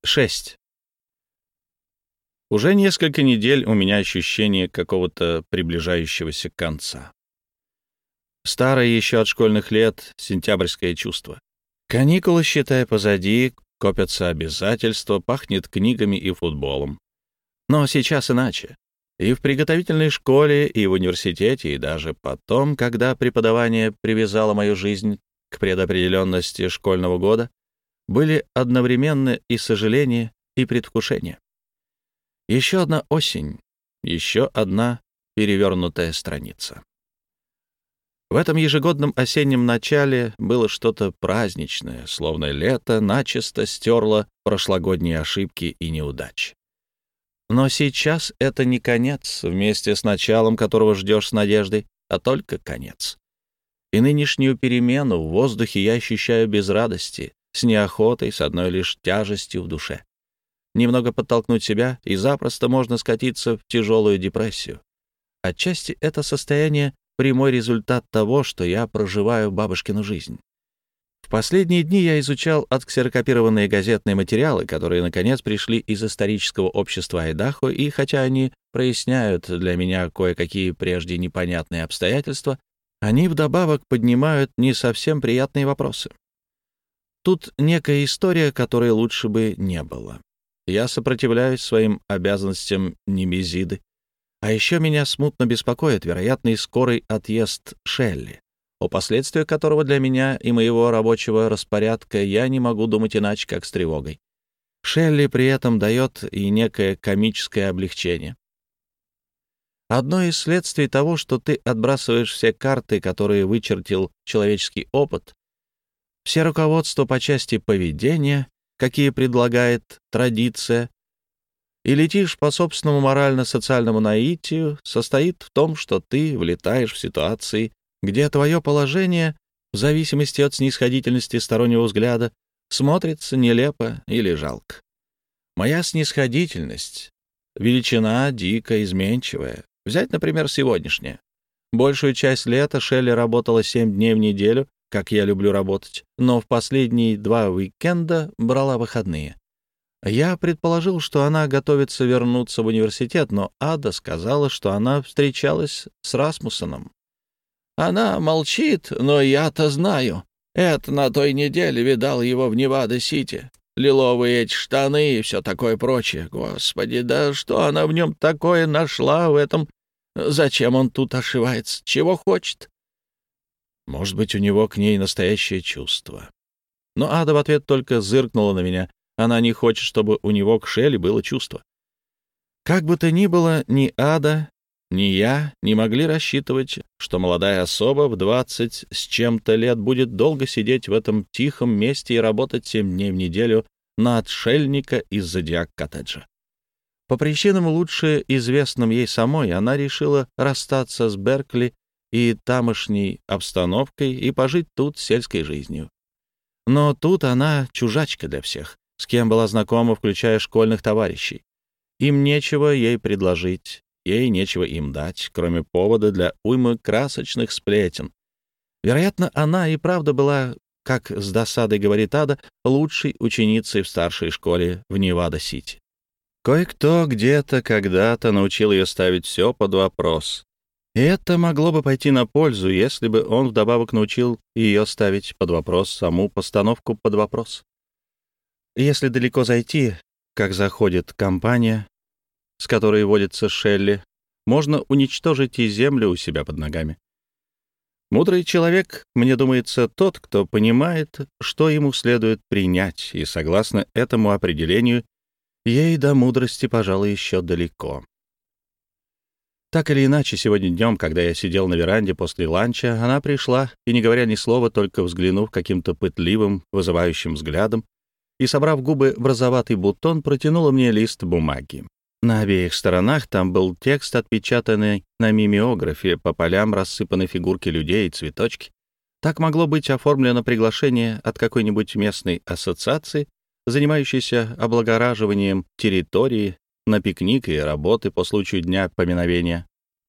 6. Уже несколько недель у меня ощущение какого-то приближающегося конца. Старое еще от школьных лет сентябрьское чувство. Каникулы, считай, позади, копятся обязательства, пахнет книгами и футболом. Но сейчас иначе. И в приготовительной школе, и в университете, и даже потом, когда преподавание привязало мою жизнь к предопределенности школьного года, были одновременно и сожаление, и предвкушение. Еще одна осень, еще одна перевернутая страница. В этом ежегодном осеннем начале было что-то праздничное, словно лето начисто стерло прошлогодние ошибки и неудачи. Но сейчас это не конец, вместе с началом которого ждешь с надеждой, а только конец. И нынешнюю перемену в воздухе я ощущаю без радости, с неохотой, с одной лишь тяжестью в душе. Немного подтолкнуть себя, и запросто можно скатиться в тяжелую депрессию. Отчасти это состояние — прямой результат того, что я проживаю бабушкину жизнь. В последние дни я изучал отксерокопированные газетные материалы, которые, наконец, пришли из исторического общества Айдахо, и хотя они проясняют для меня кое-какие прежде непонятные обстоятельства, они вдобавок поднимают не совсем приятные вопросы. Тут некая история, которой лучше бы не было. Я сопротивляюсь своим обязанностям Немезиды. А еще меня смутно беспокоит вероятный скорый отъезд Шелли, о последствиях которого для меня и моего рабочего распорядка я не могу думать иначе, как с тревогой. Шелли при этом дает и некое комическое облегчение. Одно из следствий того, что ты отбрасываешь все карты, которые вычертил человеческий опыт, все руководства по части поведения, какие предлагает традиция, и летишь по собственному морально-социальному наитию, состоит в том, что ты влетаешь в ситуации, где твое положение, в зависимости от снисходительности стороннего взгляда, смотрится нелепо или жалко. Моя снисходительность — величина дико изменчивая. Взять, например, сегодняшнее. Большую часть лета Шелли работала 7 дней в неделю, как я люблю работать, но в последние 2 уикенда брала выходные. Я предположил, что она готовится вернуться в университет, но Ада сказала, что она встречалась с Расмуссеном. Она молчит, но я-то знаю. Эд на той неделе видал его в Невада-Сити. Лиловые эти штаны и все такое прочее. Господи, да что она в нем такое нашла в этом? Зачем он тут ошивается? Чего хочет? Может быть, у него к ней настоящее чувство. Но Ада в ответ только зыркнула на меня. Она не хочет, чтобы у него к Шелли было чувство. Как бы то ни было, ни Ада, ни я не могли рассчитывать, что молодая особа в 20 с чем-то лет будет долго сидеть в этом тихом месте и работать 7 дней в неделю на отшельника из Зодиак-коттеджа. По причинам, лучше известным ей самой, она решила расстаться с Беркли и тамошней обстановкой и пожить тут сельской жизнью. Но тут она чужачка для всех, с кем была знакома, включая школьных товарищей. Им нечего ей предложить, ей нечего им дать, кроме повода для уймы красочных сплетен. Вероятно, она и правда была, как с досадой говорит Ада, лучшей ученицей в старшей школе в Невада-Сити. Кое-кто где-то когда-то научил ее ставить все под вопрос. И это могло бы пойти на пользу, если бы он вдобавок научил ее ставить под вопрос саму постановку под вопрос. Если далеко зайти, как заходит компания, с которой водится Шелли, можно уничтожить и землю у себя под ногами. Мудрый человек, мне думается, тот, кто понимает, что ему следует принять, и, согласно этому определению, ей до мудрости, пожалуй, еще далеко. Так или иначе, сегодня днем, когда я сидел на веранде после ланча, она пришла и, не говоря ни слова, только взглянув каким-то пытливым, вызывающим взглядом, и, собрав губы в розоватый бутон, протянула мне лист бумаги. На обеих сторонах там был текст, отпечатанный на мимеографе, по полям рассыпаны фигурки людей и цветочки. Так могло быть оформлено приглашение от какой-нибудь местной ассоциации, занимающейся облагораживанием территории, на пикник и работы по случаю Дня поминовения.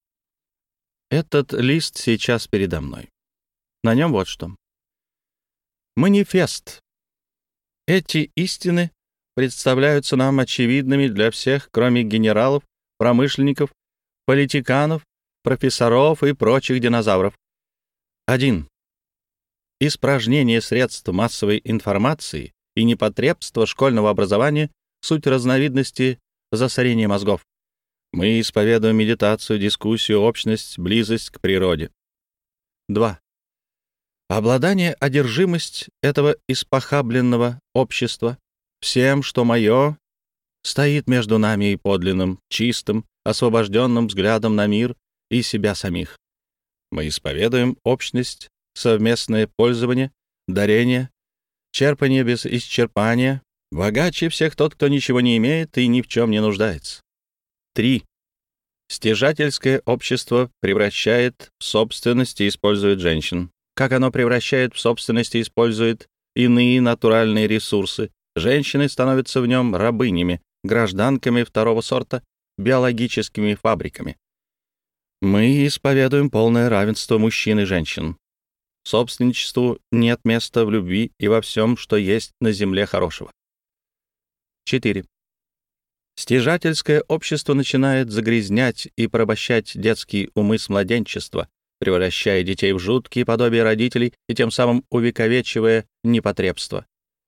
Этот лист сейчас передо мной. На нем вот что. Манифест. Эти истины представляются нам очевидными для всех, кроме генералов, промышленников, политиканов, профессоров и прочих динозавров. 1. Испражнение средств массовой информации и непотребство школьного образования — суть разновидности засорения мозгов. Мы исповедуем медитацию, дискуссию, общность, близость к природе. 2. Обладание, одержимость этого испохабленного общества всем, что мое, стоит между нами и подлинным, чистым, освобожденным взглядом на мир и себя самих. Мы исповедуем общность, совместное пользование, дарение, черпание без исчерпания, богаче всех тот, кто ничего не имеет и ни в чем не нуждается. 3. Стяжательское общество превращает в собственность и использует женщин. Как оно превращает в собственность и использует иные натуральные ресурсы, женщины становятся в нем рабынями, гражданками второго сорта, биологическими фабриками. Мы исповедуем полное равенство мужчин и женщин. Собственничеству нет места в любви и во всем, что есть на земле хорошего. 4. Стяжательское общество начинает загрязнять и порабощать детские умы с младенчества, превращая детей в жуткие подобия родителей и тем самым увековечивая непотребство.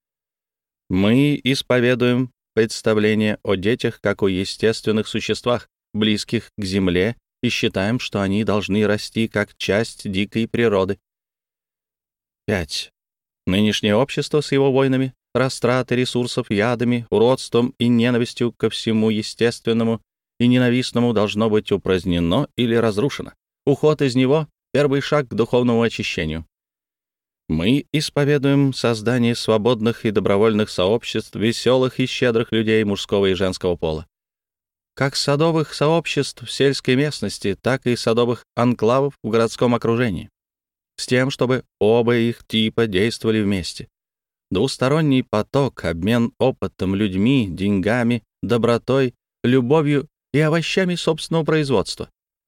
Мы исповедуем представление о детях как о естественных существах, близких к земле, и считаем, что они должны расти как часть дикой природы. 5. Нынешнее общество с его войнами, растратой ресурсов, ядами, уродством и ненавистью ко всему естественному и ненавистному должно быть упразднено или разрушено. Уход из него — первый шаг к духовному очищению. Мы исповедуем создание свободных и добровольных сообществ, веселых и щедрых людей мужского и женского пола. Как садовых сообществ в сельской местности, так и садовых анклавов в городском окружении, с тем, чтобы оба их типа действовали вместе. Двусторонний поток, обмен опытом, людьми, деньгами, добротой, любовью и овощами собственного производства.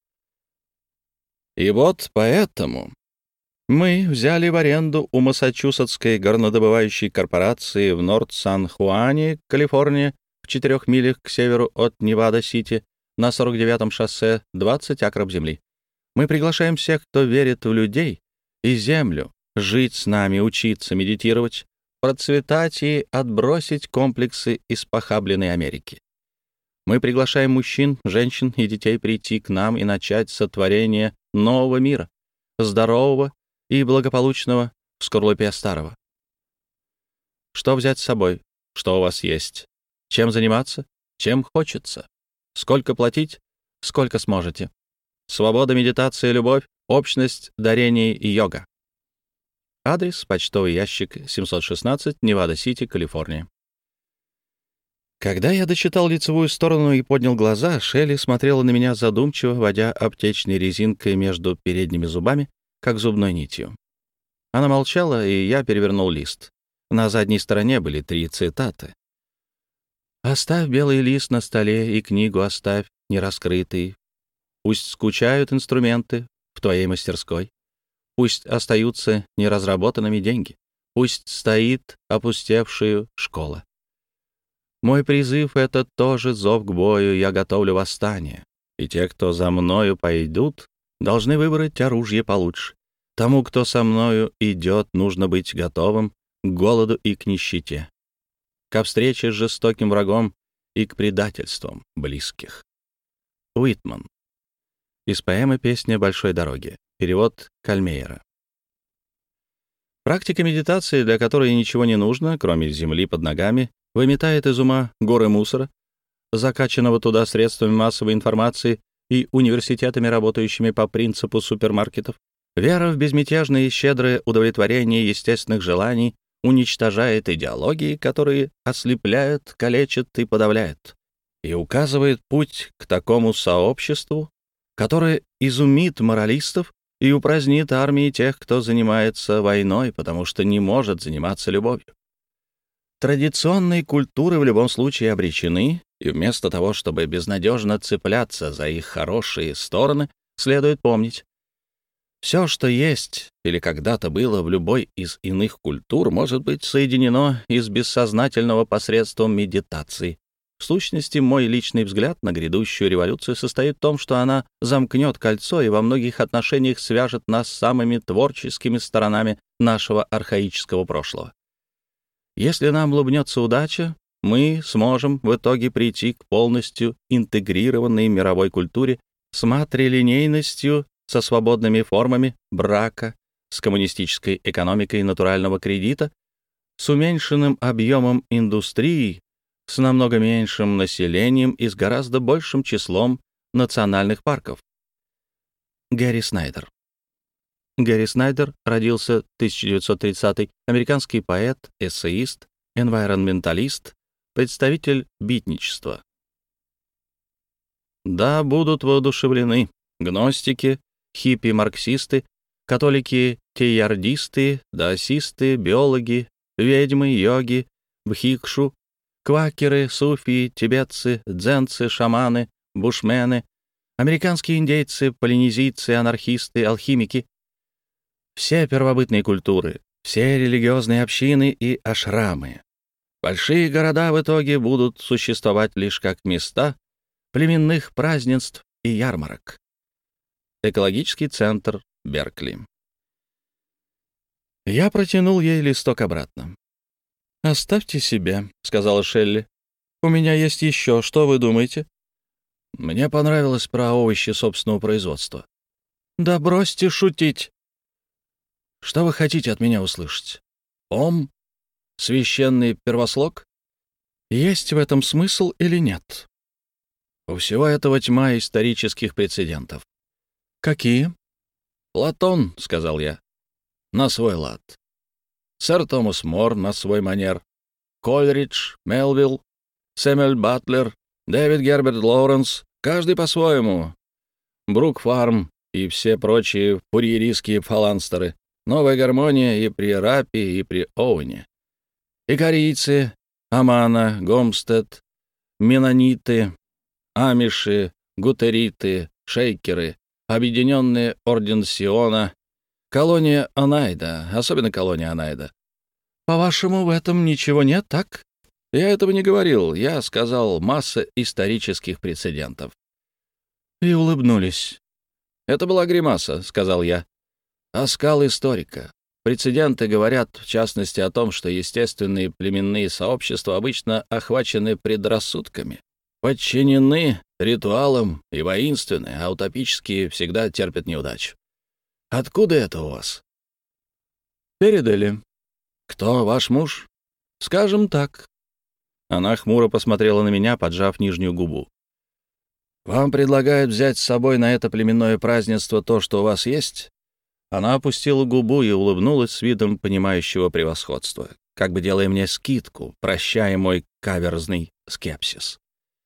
И вот поэтому мы взяли в аренду у Массачусетской горнодобывающей корпорации в Норт-Сан-Хуане, Калифорния, в 4 милях к северу от Невада-Сити, на 49-м шоссе 20 акров земли. Мы приглашаем всех, кто верит в людей и землю, жить с нами, учиться, медитировать, процветать и отбросить комплексы испохабленной Америки. Мы приглашаем мужчин, женщин и детей прийти к нам и начать сотворение нового мира, здорового и благополучного в скорлупе старого. Что взять с собой? Что у вас есть? Чем заниматься? Чем хочется? Сколько платить? Сколько сможете? Свобода, медитация, любовь, общность, дарение и йога. Адрес: почтовый ящик 716, Невада-Сити, Калифорния. Когда я дочитал лицевую сторону и поднял глаза, Шелли смотрела на меня задумчиво, водя аптечной резинкой между передними зубами, как зубной нитью. Она молчала, и я перевернул лист. На задней стороне были 3 цитаты. «Оставь белый лист на столе и книгу оставь нераскрытой. Пусть скучают инструменты в твоей мастерской. Пусть остаются неразработанными деньги. Пусть стоит опустевшая школа. Мой призыв — это тоже зов к бою, я готовлю восстание. И те, кто за мною пойдут, должны выбрать оружие получше. Тому, кто со мною идет, нужно быть готовым к голоду и к нищете, ко встрече с жестоким врагом и к предательствам близких». Уитман. Из поэмы «Песня большой дороги». Перевод Кальмейера. Практика медитации, для которой ничего не нужно, кроме земли под ногами, выметает из ума горы мусора, закачанного туда средствами массовой информации и университетами, работающими по принципу супермаркетов. Вера в безмятежное и щедрое удовлетворение естественных желаний уничтожает идеологии, которые ослепляют, калечат и подавляют, и указывает путь к такому сообществу, которое изумит моралистов и упразднит армии тех, кто занимается войной, потому что не может заниматься любовью. Традиционные культуры в любом случае обречены, и вместо того, чтобы безнадежно цепляться за их хорошие стороны, следует помнить: Все, что есть или когда-то было в любой из иных культур, может быть соединено из бессознательного посредством медитации. В сущности, мой личный взгляд на грядущую революцию состоит в том, что она замкнет кольцо и во многих отношениях свяжет нас с самыми творческими сторонами нашего архаического прошлого. Если нам улыбнется удача, мы сможем в итоге прийти к полностью интегрированной мировой культуре с матрилинейностью, со свободными формами брака, с коммунистической экономикой натурального кредита, с уменьшенным объемом индустрии, с намного меньшим населением и с гораздо большим числом национальных парков. Гэри Снайдер. Гэри Снайдер родился 1930-й, американский поэт, эссеист, энвайронменталист, представитель битничества. Да, будут воодушевлены гностики, хиппи-марксисты, католики-теярдисты, даосисты, биологи, ведьмы, йоги, бхикшу, квакеры, суфии, тибетцы, дзенцы, шаманы, бушмены, американские индейцы, полинезийцы, анархисты, алхимики. Все первобытные культуры, все религиозные общины и ашрамы. Большие города в итоге будут существовать лишь как места племенных празднеств и ярмарок. Экологический центр Беркли. Я протянул ей листок обратно. «Оставьте себе», — сказала Шелли. «У меня есть еще. Что вы думаете?» Мне понравилось про овощи собственного производства. «Да бросьте шутить!» «Что вы хотите от меня услышать? Ом? Священный первослог? Есть в этом смысл или нет?» У всего этого тьма исторических прецедентов. «Какие?» «Платон», — сказал я, — «на свой лад. Сэр Томас Мор на свой манер. Кольридж, Мелвилл, Сэмюэль Батлер, Дэвид Герберт Лоуренс, каждый по-своему. Брук Фарм и все прочие фурьеристские фаланстеры. Новая гармония и при Раппе, и при Оуэне. Икарийцы, Амана, Гомстед, Менониты, Амиши, Гутериты, Шейкеры, Объединенный Орден Сиона, колония Онайда, особенно колония Онайда. По-вашему, в этом ничего нет, так? Я этого не говорил, я сказал масса исторических прецедентов. И улыбнулись. Это была гримаса, сказал я. Оскал историка. Прецеденты говорят, в частности, о том, что естественные племенные сообщества обычно охвачены предрассудками, подчинены ритуалам и воинственны, а утопические всегда терпят неудачу. Откуда это у вас? Передали. Кто, ваш муж? Скажем так. Она хмуро посмотрела на меня, поджав нижнюю губу. Вам предлагают взять с собой на это племенное празднество то, что у вас есть? Она опустила губу и улыбнулась с видом понимающего превосходства, как бы делая мне скидку, прощая мой каверзный скепсис.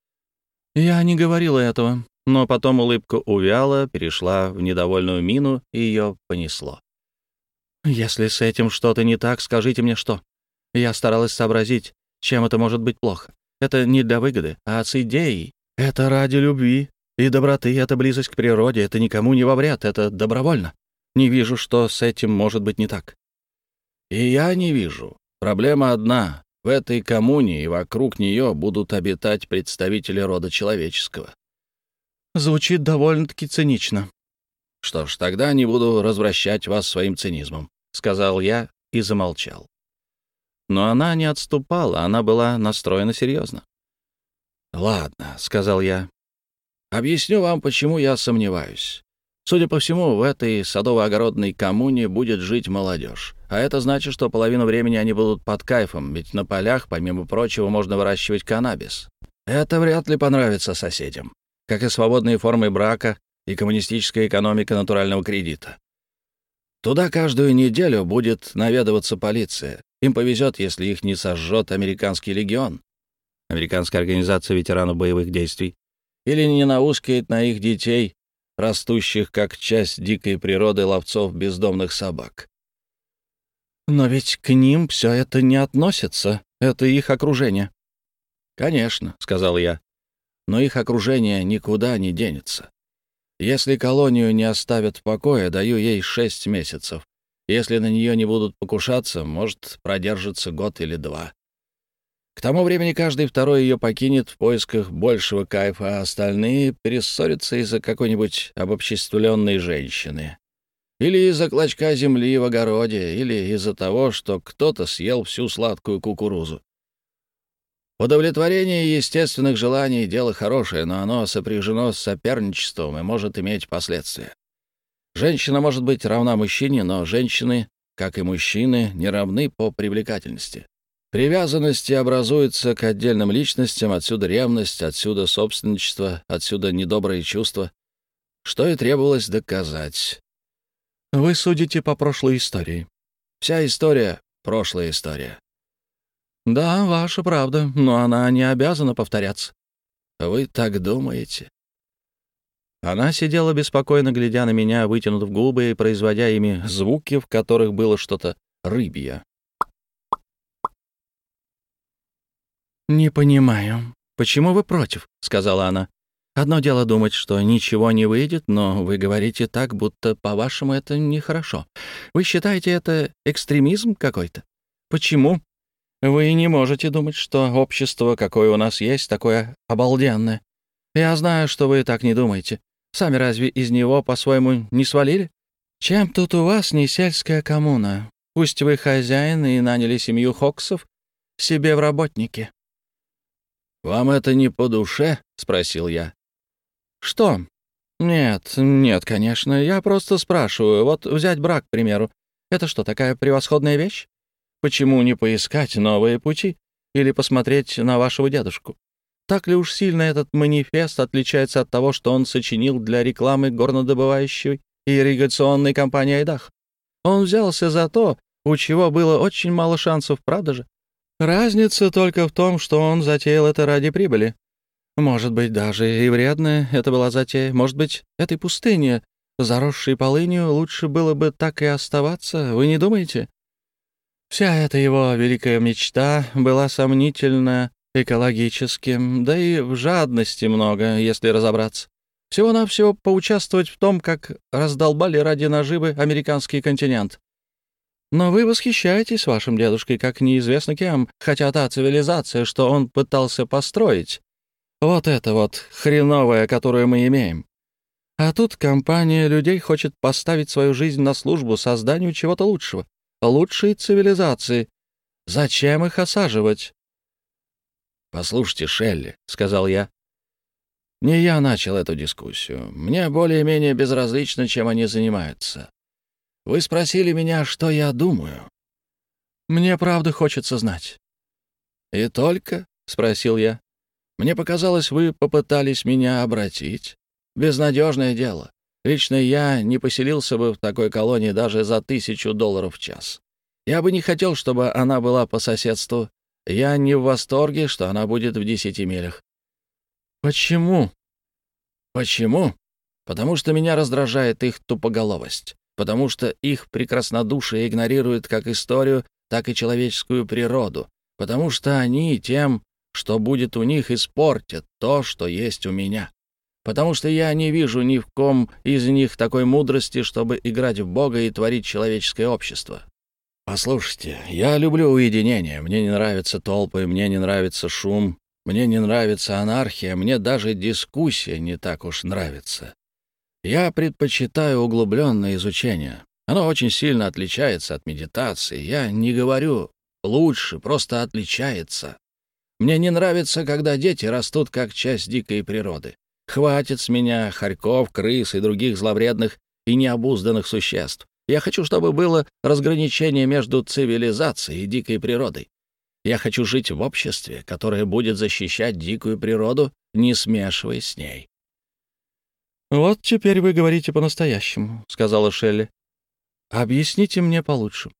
Я не говорила этого, но потом улыбка увяла, перешла в недовольную мину, и ее понесло. «Если с этим что-то не так, скажите мне что. Я старалась сообразить, чем это может быть плохо. Это не для выгоды, а с идеей. Это ради любви и доброты, это близость к природе, это никому не во вред, это добровольно. Не вижу, что с этим может быть не так». «И я не вижу. Проблема одна. В этой коммуне и вокруг нее будут обитать представители рода человеческого». Звучит довольно-таки цинично. «Что ж, тогда не буду развращать вас своим цинизмом», — сказал я и замолчал. Но она не отступала, она была настроена серьезно. «Ладно», — сказал я. «Объясню вам, почему я сомневаюсь. Судя по всему, в этой садово-огородной коммуне будет жить молодежь. А это значит, что половину времени они будут под кайфом, ведь на полях, помимо прочего, можно выращивать каннабис. Это вряд ли понравится соседям, как и свободные формы брака и коммунистическая экономика натурального кредита. Туда каждую неделю будет наведываться полиция. Им повезет, если их не сожжет американский легион, американская организация ветеранов боевых действий, или не наускает на их детей, растущих как часть дикой природы ловцов бездомных собак. Но ведь к ним все это не относится, это их окружение. «Конечно», — сказал я, — «но их окружение никуда не денется. Если колонию не оставят в покое, даю ей 6 месяцев. Если на нее не будут покушаться, может, продержится год или 2. К тому времени каждый второй ее покинет в поисках большего кайфа, а остальные перессорятся из-за какой-нибудь обобществленной женщины. Или из-за клочка земли в огороде, или из-за того, что кто-то съел всю сладкую кукурузу. Удовлетворение естественных желаний — дело хорошее, но оно сопряжено с соперничеством и может иметь последствия. Женщина может быть равна мужчине, но женщины, как и мужчины, не равны по привлекательности. Привязанности образуются к отдельным личностям, отсюда ревность, отсюда собственничество, отсюда недобрые чувства, что и требовалось доказать. Вы судите по прошлой истории. Вся история — прошлая история. Да, ваша правда, но она не обязана повторяться. Вы так думаете? Она сидела беспокойно, глядя на меня, вытянув губы и производя ими звуки, в которых было что-то рыбье. «Не понимаю, почему вы против?» — сказала она. «Одно дело думать, что ничего не выйдет, но вы говорите так, будто, по-вашему, это нехорошо. Вы считаете это экстремизм какой-то? Почему? Вы не можете думать, что общество, какое у нас есть, такое обалденное. Я знаю, что вы так не думаете. Сами разве из него по-своему не свалили? Чем тут у вас не сельская коммуна? Пусть вы хозяин и наняли семью Хоксов себе в работники». «Вам это не по душе?» — спросил я. «Что? Нет, конечно. Я просто спрашиваю. Вот взять брак, к примеру. Это что, такая превосходная вещь? Почему не поискать новые пути? Или посмотреть на вашего дедушку? Так ли уж сильно этот манифест отличается от того, что он сочинил для рекламы горнодобывающей и ирригационной компании «Айдах»? Он взялся за то, у чего было очень мало шансов, правда же? Разница только в том, что он затеял это ради прибыли. Может быть, даже и вредная это была затея. Может быть, этой пустыне, заросшей полынью, лучше было бы так и оставаться, вы не думаете? Вся эта его великая мечта была сомнительна экологически, да и в жадности много, если разобраться. Всего-навсего поучаствовать в том, как раздолбали ради наживы американский континент. Но вы восхищаетесь вашим дедушкой, как неизвестно кем, хотя та цивилизация, что он пытался построить, вот это вот хреновое, которую мы имеем. А тут компания людей хочет поставить свою жизнь на службу созданию чего-то лучшего, лучшей цивилизации. Зачем их осаживать? «Послушайте, Шелли», — сказал я, — «не я начал эту дискуссию. Мне более-менее безразлично, чем они занимаются. Вы спросили меня, что я думаю. Мне правда хочется знать». «И только?» — спросил я. «Мне показалось, вы попытались меня обратить. Безнадежное дело. Лично я не поселился бы в такой колонии даже за $1000 в час. Я бы не хотел, чтобы она была по соседству. Я не в восторге, что она будет в 10 милях». «Почему?» «Почему? Потому что меня раздражает их тупоголовость. Потому что их прекраснодушие игнорирует как историю, так и человеческую природу. Потому что они тем, что будет у них, испортят то, что есть у меня. Потому что я не вижу ни в ком из них такой мудрости, чтобы играть в Бога и творить человеческое общество. Послушайте, я люблю уединение, мне не нравятся толпы, мне не нравится шум, мне не нравится анархия, мне даже дискуссия не так уж нравится. Я предпочитаю углубленное изучение. Оно очень сильно отличается от медитации. Я не говорю лучше, просто отличается. Мне не нравится, когда дети растут как часть дикой природы. Хватит с меня хорьков, крыс и других зловредных и необузданных существ. Я хочу, чтобы было разграничение между цивилизацией и дикой природой. Я хочу жить в обществе, которое будет защищать дикую природу, не смешиваясь с ней. «Вот теперь вы говорите по-настоящему», — сказала Шелли. «Объясните мне получше».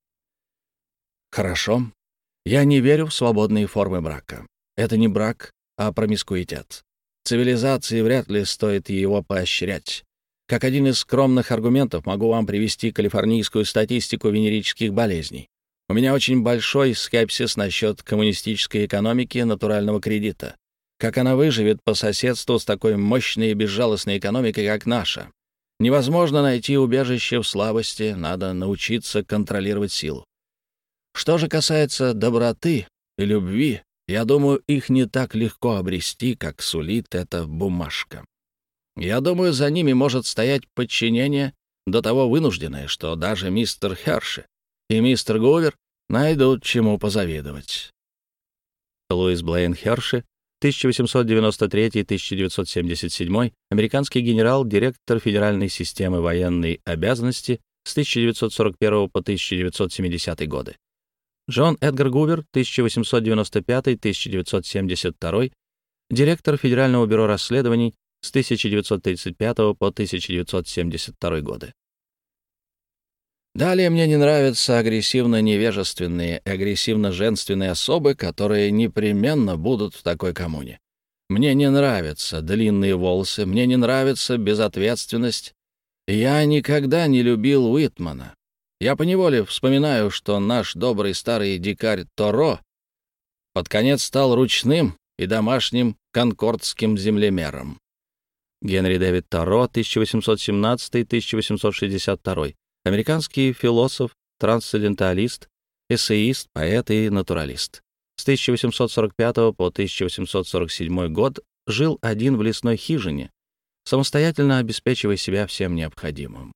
«Хорошо. Я не верю в свободные формы брака. Это не брак, а промискуитет. Цивилизации вряд ли стоит его поощрять. Как один из скромных аргументов могу вам привести калифорнийскую статистику венерических болезней. У меня очень большой скепсис насчет коммунистической экономики натурального кредита. Как она выживет по соседству с такой мощной и безжалостной экономикой, как наша? Невозможно найти убежище в слабости, надо научиться контролировать силу. Что же касается доброты и любви, я думаю, их не так легко обрести, как сулит эта бумажка. Я думаю, за ними может стоять подчинение, до того вынужденное, что даже мистер Херши и мистер Гувер найдут чему позавидовать. Луис Блейн Херши, 1893-1977, американский генерал, директор Федеральной системы военной обязанности с 1941 по 1970 годы. Джон Эдгар Гувер, 1895-1972, директор Федерального бюро расследований с 1935 по 1972 годы. Далее мне не нравятся агрессивно-невежественные и агрессивно-женственные особы, которые непременно будут в такой коммуне. Мне не нравятся длинные волосы, мне не нравится безответственность. Я никогда не любил Уитмана. Я поневоле вспоминаю, что наш добрый старый дикарь Торо под конец стал ручным и домашним конкордским землемером. Генри Дэвид Торо, 1817-1862, американский философ, трансценденталист, эссеист, поэт и натуралист. С 1845 по 1847 год жил один в лесной хижине, самостоятельно обеспечивая себя всем необходимым.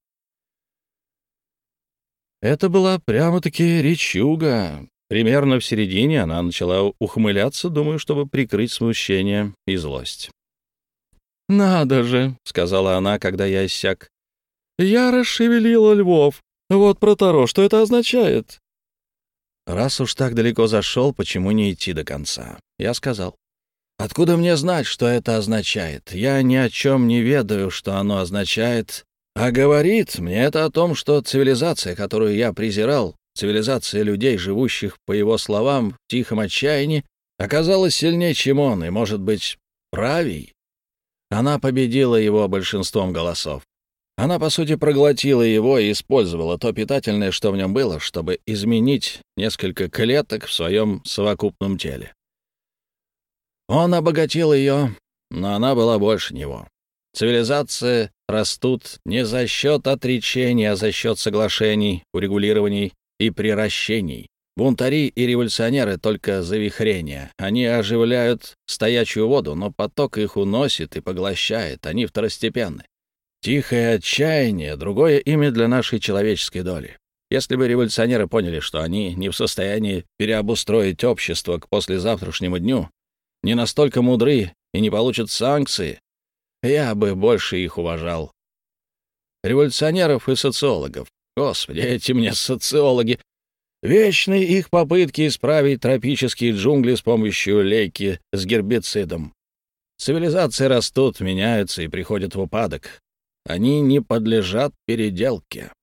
Это была прямо-таки речуга. Примерно в середине она начала ухмыляться, думаю, чтобы прикрыть смущение и злость. «Надо же», — сказала она, когда я иссяк. «Я расшевелила львов. Вот про Таро, что это означает?» Раз уж так далеко зашел, почему не идти до конца? Я сказал. «Откуда мне знать, что это означает? Я ни о чем не ведаю, что оно означает. А говорит мне это о том, что цивилизация, которую я презирал, цивилизация людей, живущих, по его словам, в тихом отчаянии, оказалась сильнее, чем он, и, может быть, правей. Она победила его большинством голосов. Она, по сути, проглотила его и использовала то питательное, что в нем было, чтобы изменить несколько клеток в своем совокупном теле. Он обогатил ее, но она была больше него. Цивилизации растут не за счет отречений, а за счет соглашений, урегулирований и приращений. Бунтари и революционеры — только завихрения. Они оживляют стоячую воду, но поток их уносит и поглощает. Они второстепенны. Тихое отчаяние — другое имя для нашей человеческой доли. Если бы революционеры поняли, что они не в состоянии переобустроить общество к послезавтрашнему дню, не настолько мудры и не получат санкции, я бы больше их уважал. Революционеров и социологов. Господи, эти мне социологи. Вечные их попытки исправить тропические джунгли с помощью лейки с гербицидом. Цивилизации растут, меняются и приходят в упадок. Они не подлежат переделке.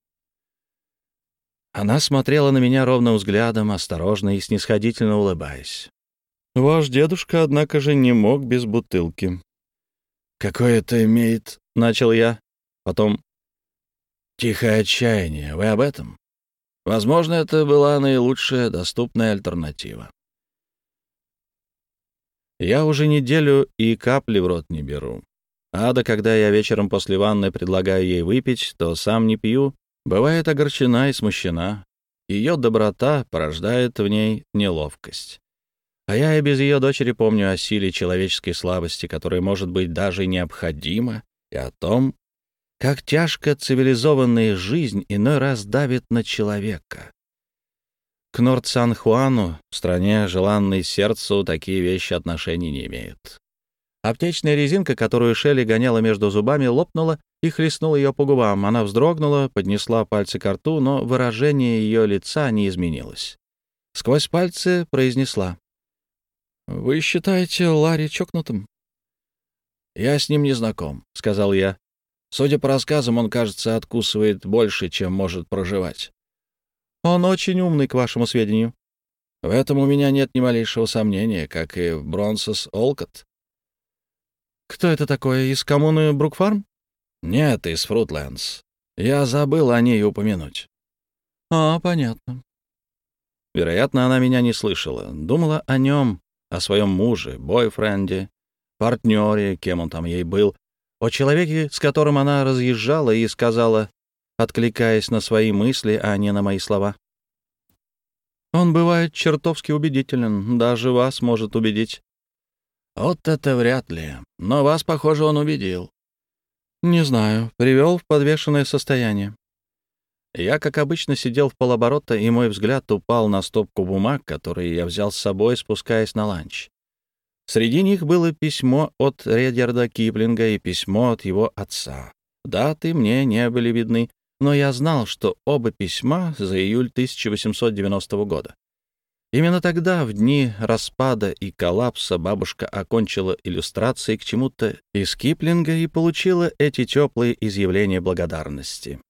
Она смотрела на меня ровным взглядом, осторожно и снисходительно улыбаясь. «Ваш дедушка, однако же, не мог без бутылки». «Какое это имеет?» — начал я. Потом «Тихое отчаяние. Вы об этом?» Возможно, это была наилучшая доступная альтернатива. Я уже неделю и капли в рот не беру. Ада, когда я вечером после ванны предлагаю ей выпить, то сам не пью, бывает огорчена и смущена. Ее доброта порождает в ней неловкость. А я и без ее дочери помню о силе человеческой слабости, которая может быть даже необходима, и о том, как тяжко цивилизованная жизнь иной раз давит на человека. К Норд-Сан-Хуану, стране, желанной сердцу, такие вещи отношений не имеют. Аптечная резинка, которую Шелли гоняла между зубами, лопнула и хлестнула ее по губам. Она вздрогнула, поднесла пальцы к рту, но выражение ее лица не изменилось. Сквозь пальцы произнесла: «Вы считаете Ларри чокнутым?» «Я с ним не знаком», — сказал я. «Судя по рассказам, он, кажется, откусывает больше, чем может проживать». «Он очень умный, к вашему сведению». «В этом у меня нет ни малейшего сомнения, как и в Бронсос Олкотт». «Кто это такой, из коммуны Брукфарм?» «Нет, из Фрутлендс. Я забыл о ней упомянуть». «А, понятно». Вероятно, она меня не слышала. Думала о нем, о своем муже, бойфренде, партнере, кем он там ей был, о человеке, с которым она разъезжала и сказала, откликаясь на свои мысли, а не на мои слова. «Он бывает чертовски убедителен, даже вас может убедить». «Вот это вряд ли, но вас, похоже, он убедил». «Не знаю, привел в подвешенное состояние». Я, как обычно, сидел в полоборота, и мой взгляд упал на стопку бумаг, которые я взял с собой, спускаясь на ланч. Среди них было письмо от Редьярда Киплинга и письмо от его отца. Даты мне не были видны, но я знал, что оба письма за июль 1890 года. Именно тогда, в дни распада и коллапса, бабушка окончила иллюстрации к чему-то из Киплинга и получила эти теплые изъявления благодарности.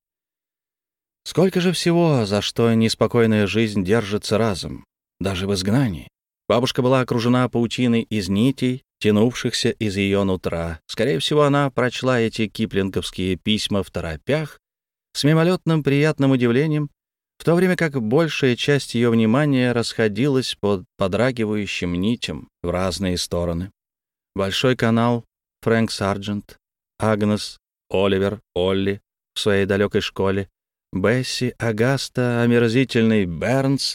Сколько же всего, за что неспокойная жизнь держится разом, даже в изгнании. Бабушка была окружена паутиной из нитей, тянувшихся из ее нутра. Скорее всего, она прочла эти киплинговские письма в торопях, с мимолетным приятным удивлением, в то время как большая часть ее внимания расходилась под подрагивающим нитям в разные стороны. Большой канал, Фрэнк Сарджент, Агнес, Оливер, Олли в своей далекой школе, Бесси, Агаста, омерзительный Бернс.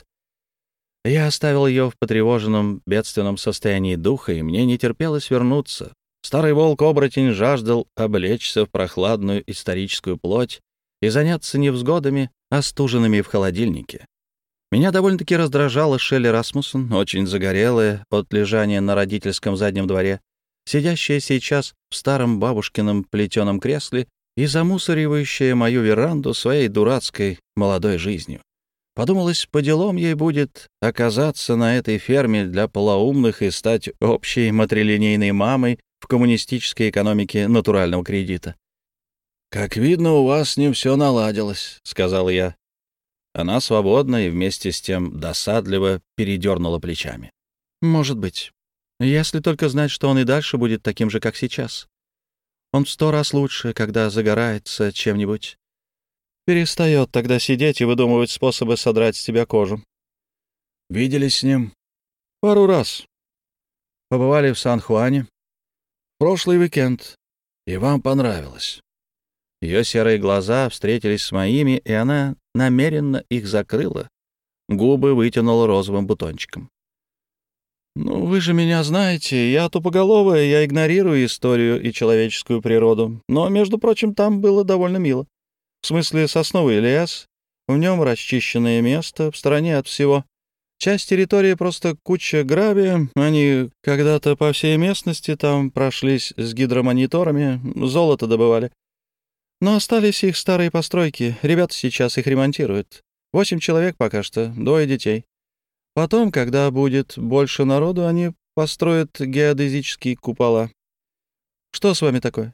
Я оставил ее в потревоженном, бедственном состоянии духа, и мне не терпелось вернуться. Старый волк-оборотень жаждал облечься в прохладную историческую плоть и заняться невзгодами, остуженными в холодильнике. Меня довольно-таки раздражала Шелли Расмуссон, очень загорелая от лежания на родительском заднем дворе, сидящая сейчас в старом бабушкином плетеном кресле и замусоривающая мою веранду своей дурацкой молодой жизнью. Подумалось, по делам ей будет оказаться на этой ферме для полоумных и стать общей матрилинейной мамой в коммунистической экономике натурального кредита. «Как видно, у вас с ним все наладилось», — сказал я. Она свободно и вместе с тем досадливо передернула плечами. «Может быть. Если только знать, что он и дальше будет таким же, как сейчас. Он в 100 раз лучше, когда загорается чем-нибудь. Перестает тогда сидеть и выдумывать способы содрать с тебя кожу». «Виделись с ним?» «Пару раз. Побывали в Сан-Хуане. Прошлый уикенд. И вам понравилось?» Ее серые глаза встретились с моими, и она намеренно их закрыла. Губы вытянула розовым бутончиком. «Ну, вы же меня знаете, я тупоголовая, я игнорирую историю и человеческую природу. Но, между прочим, там было довольно мило. В смысле, сосновый лес, в нем расчищенное место, в стороне от всего. Часть территории просто куча гравия. Они когда-то по всей местности там прошлись с гидромониторами, золото добывали. Но остались их старые постройки. Ребята сейчас их ремонтируют. 8 человек пока что, 2 детей. Потом, когда будет больше народу, они построят геодезические купола. Что с вами такое?»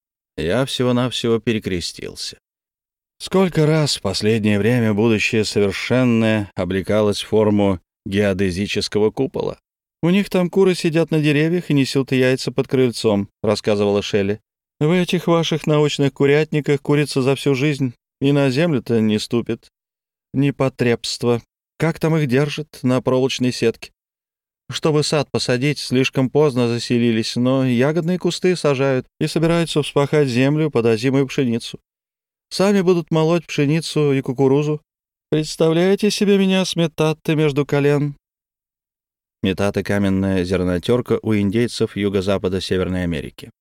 Я всего-навсего перекрестился. Сколько раз в последнее время будущее совершенное облекалось в форму геодезического купола. «У них там куры сидят на деревьях и несут яйца под крыльцом», — рассказывала Шелли. «В этих ваших научных курятниках курица за всю жизнь и на землю-то не ступит. Непотребство. Как там их держат на проволочной сетке? Чтобы сад посадить, слишком поздно заселились, но ягодные кусты сажают и собираются вспахать землю под озимую пшеницу. Сами будут молоть пшеницу и кукурузу. Представляете себе меня с метаттой между колен?» Метата — каменная зернотерка у индейцев юго-запада Северной Америки.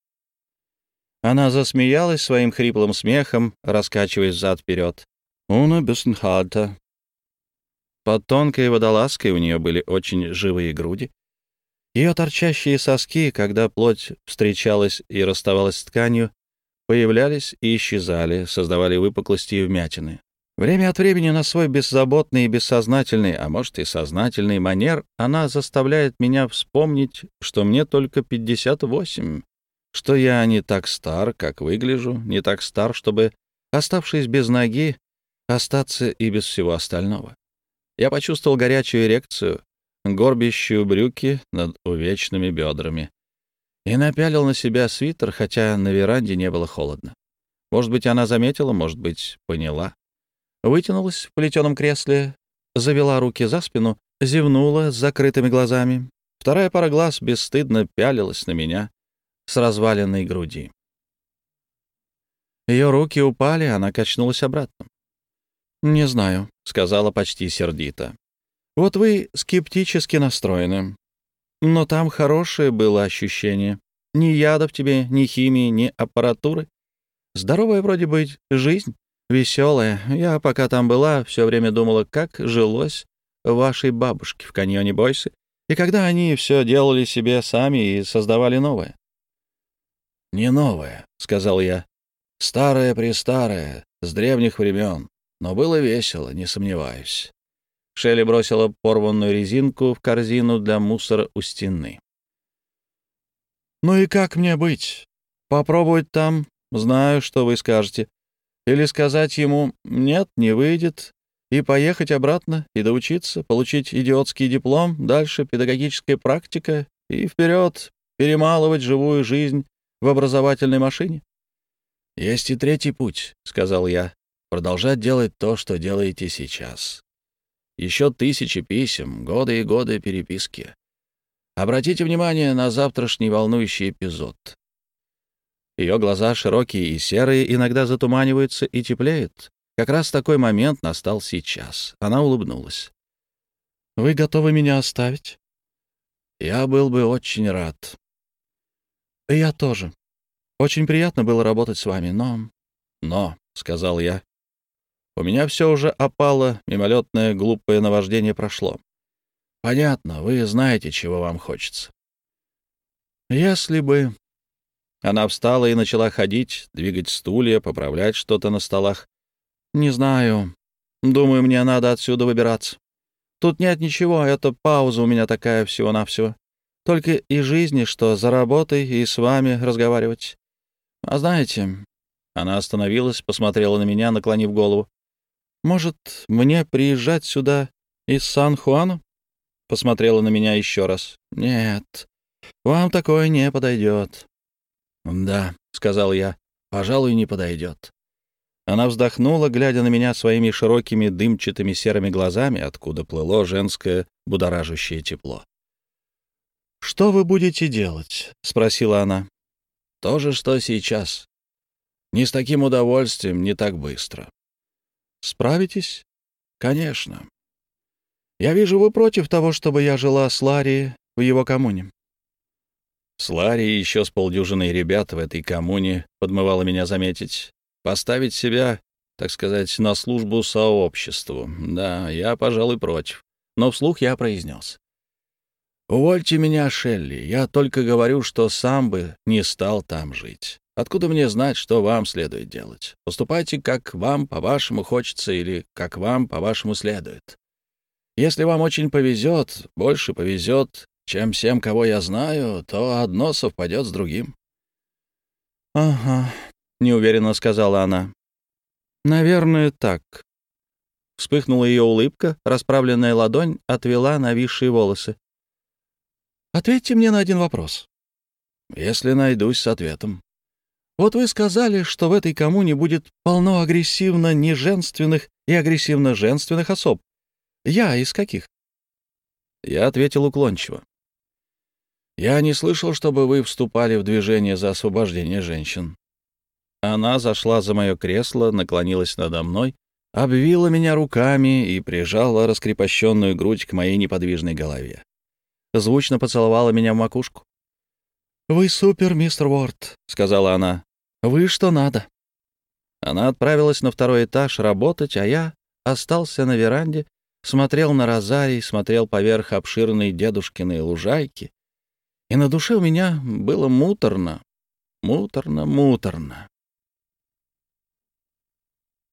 Она засмеялась своим хриплым смехом, раскачиваясь взад-вперед. «Уна бюстенхальта». Под тонкой водолазкой у нее были очень живые груди. Ее торчащие соски, когда плоть встречалась и расставалась с тканью, появлялись и исчезали, создавали выпуклости и вмятины. Время от времени на свой беззаботный и бессознательный, а может и сознательный манер, она заставляет меня вспомнить, что мне только 58, что я не так стар, как выгляжу, не так стар, чтобы, оставшись без ноги, остаться и без всего остального. Я почувствовал горячую эрекцию, горбящую брюки над увечными бедрами, и напялил на себя свитер, хотя на веранде не было холодно. Может быть, она заметила, может быть, поняла. Вытянулась в плетеном кресле, завела руки за спину, зевнула с закрытыми глазами. Вторая пара глаз бесстыдно пялилась на меня. с разваленной груди. Ее руки упали, она качнулась обратно. «Не знаю», — сказала почти сердито. «Вот вы скептически настроены. Но там хорошее было ощущение. Ни ядов тебе, ни химии, ни аппаратуры. Здоровая вроде бы жизнь, веселая. Я, пока там была, все время думала, как жилось вашей бабушке в каньоне Бойсы, и когда они все делали себе сами и создавали новое». «Не новое», — сказал я. «Старое-престарое, с древних времен. Но было весело, не сомневаюсь». Шелли бросила порванную резинку в корзину для мусора у стены. «Ну и как мне быть? Попробовать там? Знаю, что вы скажете. Или сказать ему «нет, не выйдет», и поехать обратно, и доучиться, получить идиотский диплом, дальше педагогическая практика и вперед перемалывать живую жизнь в образовательной машине?» «Есть и третий путь», — сказал я. «Продолжать делать то, что делаете сейчас. Еще тысячи писем, годы и годы переписки. Обратите внимание на завтрашний волнующий эпизод». Ее глаза, широкие и серые, иногда затуманиваются и теплеют. Как раз такой момент настал сейчас. Она улыбнулась. «Вы готовы меня оставить?» «Я был бы очень рад». «Я тоже. Очень приятно было работать с вами, но...» «Но», — сказал я, — «у меня все уже опало, мимолетное глупое наваждение прошло. Понятно, вы знаете, чего вам хочется». «Если бы...» Она встала и начала ходить, двигать стулья, поправлять что-то на столах. «Не знаю. Думаю, мне надо отсюда выбираться. Тут нет ничего, это пауза у меня такая всего-навсего. Только и жизни, что за работой и с вами разговаривать. А знаете...» Она остановилась, посмотрела на меня, наклонив голову. «Может, мне приезжать сюда из Сан-Хуана?» Посмотрела на меня еще раз. «Нет, вам такое не подойдет». «Да», — сказал я, — «пожалуй, не подойдет». Она вздохнула, глядя на меня своими широкими дымчатыми серыми глазами, откуда плыло женское будоражащее тепло. «Что вы будете делать?» — спросила она. «То же, что сейчас. Не с таким удовольствием, не так быстро». «Справитесь?» «Конечно. Я вижу, вы против того, чтобы я жила с Ларри в его коммуне». С Ларри еще с полдюжиной ребят в этой коммуне подмывало меня заметить. Поставить себя, так сказать, на службу сообществу. Да, я, пожалуй, против. Но вслух я произнес. «Увольте меня, Шелли. Я только говорю, что сам бы не стал там жить. Откуда мне знать, что вам следует делать? Поступайте, как вам, по-вашему, хочется, или как вам, по-вашему, следует. Если вам очень повезет, больше повезет, чем всем, кого я знаю, то одно совпадет с другим». «Ага», — неуверенно сказала она. «Наверное, так». Вспыхнула ее улыбка, расправленная ладонь отвела нависшие волосы. «Ответьте мне на один вопрос». «Если найдусь с ответом». «Вот вы сказали, что в этой коммуне будет полно агрессивно-неженственных и агрессивно-женственных особ. Я из каких?» Я ответил уклончиво. «Я не слышал, чтобы вы вступали в движение за освобождение женщин». Она зашла за мое кресло, наклонилась надо мной, обвила меня руками и прижала раскрепощенную грудь к моей неподвижной голове. Звучно поцеловала меня в макушку. «Вы супер, мистер Уорд», — сказала она. «Вы что надо». Она отправилась на второй этаж работать, а я остался на веранде, смотрел на розарий, смотрел поверх обширной дедушкиной лужайки, и на душе у меня было муторно.